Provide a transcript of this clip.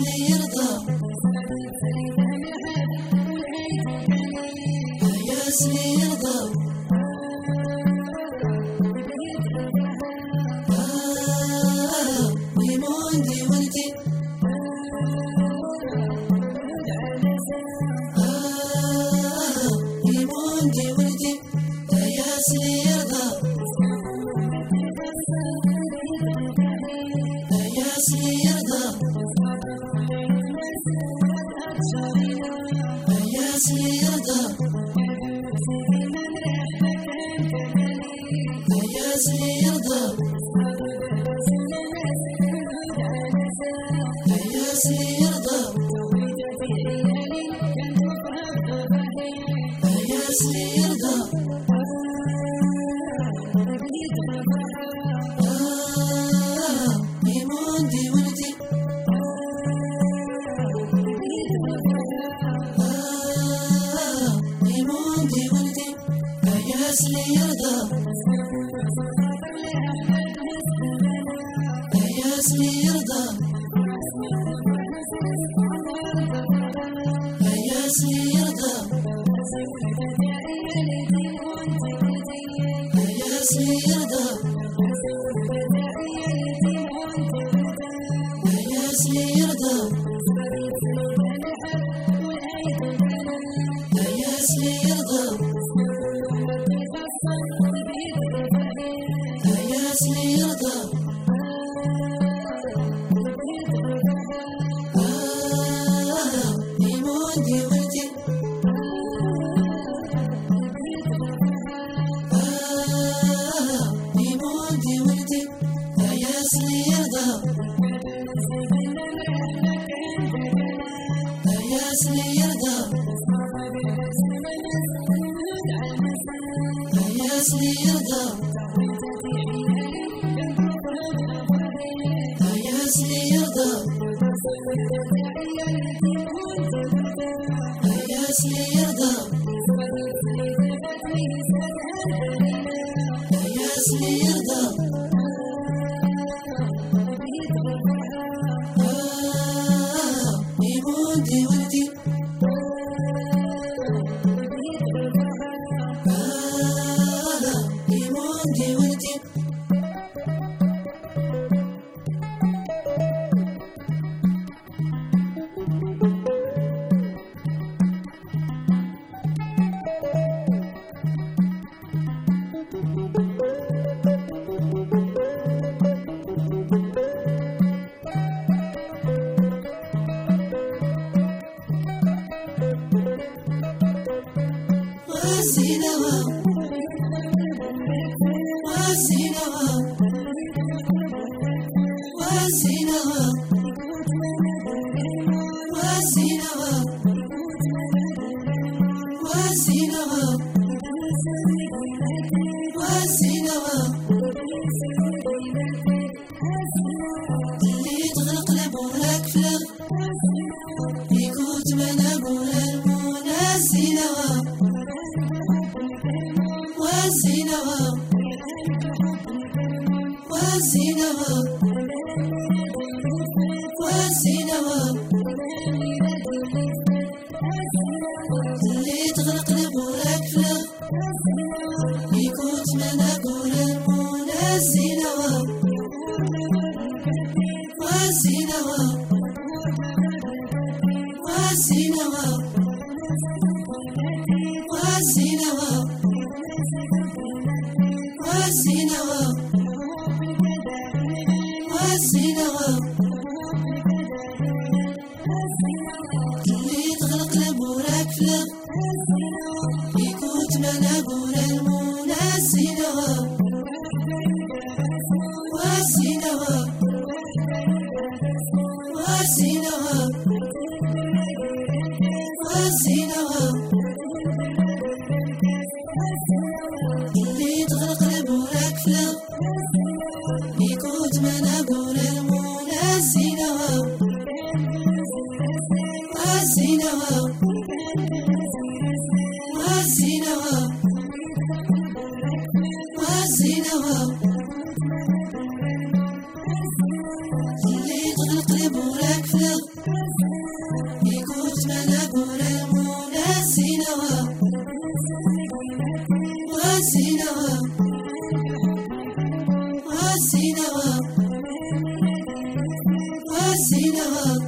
ياسلي يرضى ياسلي يرضى ويموندي ولدي ويموندي ولدي ياسلي يرضى ياسلي يرضى ياسلي يرضى ياسلي يرضى ياسلي يرضى ياسلي يرضى يموندي ولدي يموندي ولدي ياسلي يرضى ياسلي يرضى ياسلي يرضى ياسلي يرضى ياسلي يرضى ياسلي يرضى ياسلي يرضى يموندي ولدي يموندي ولدي ياسلي يرضى ياسلي يرضى ياسلي يرضى ياسلي يرضى ياسلي يرضى ياسلي يرضى يموندي ولدي يموندي ولدي وزينوا وزينوا وزينوا وزينوا وزينوا وزينوا اللي تغرق لبوراك فلغ يكوت من أبوها المنى زينوا وزينوا وزينوا وزينوا اللي تغرق لبوراك فلغ يكوت من أبوها المنى زينوا وزينوا وزينوا وزينوا وزينوا وزينوا اللي تغرق لبوراك فلغ يكوت من أبونا المنى زينوا وزينوا وزينوا وزينوا اللي تغرق لبوراك فلغ يكوت من أبونا المنى زينوا وزينوا وزينوا وزينوا اللي تغرق لبوراك فلغ منزلها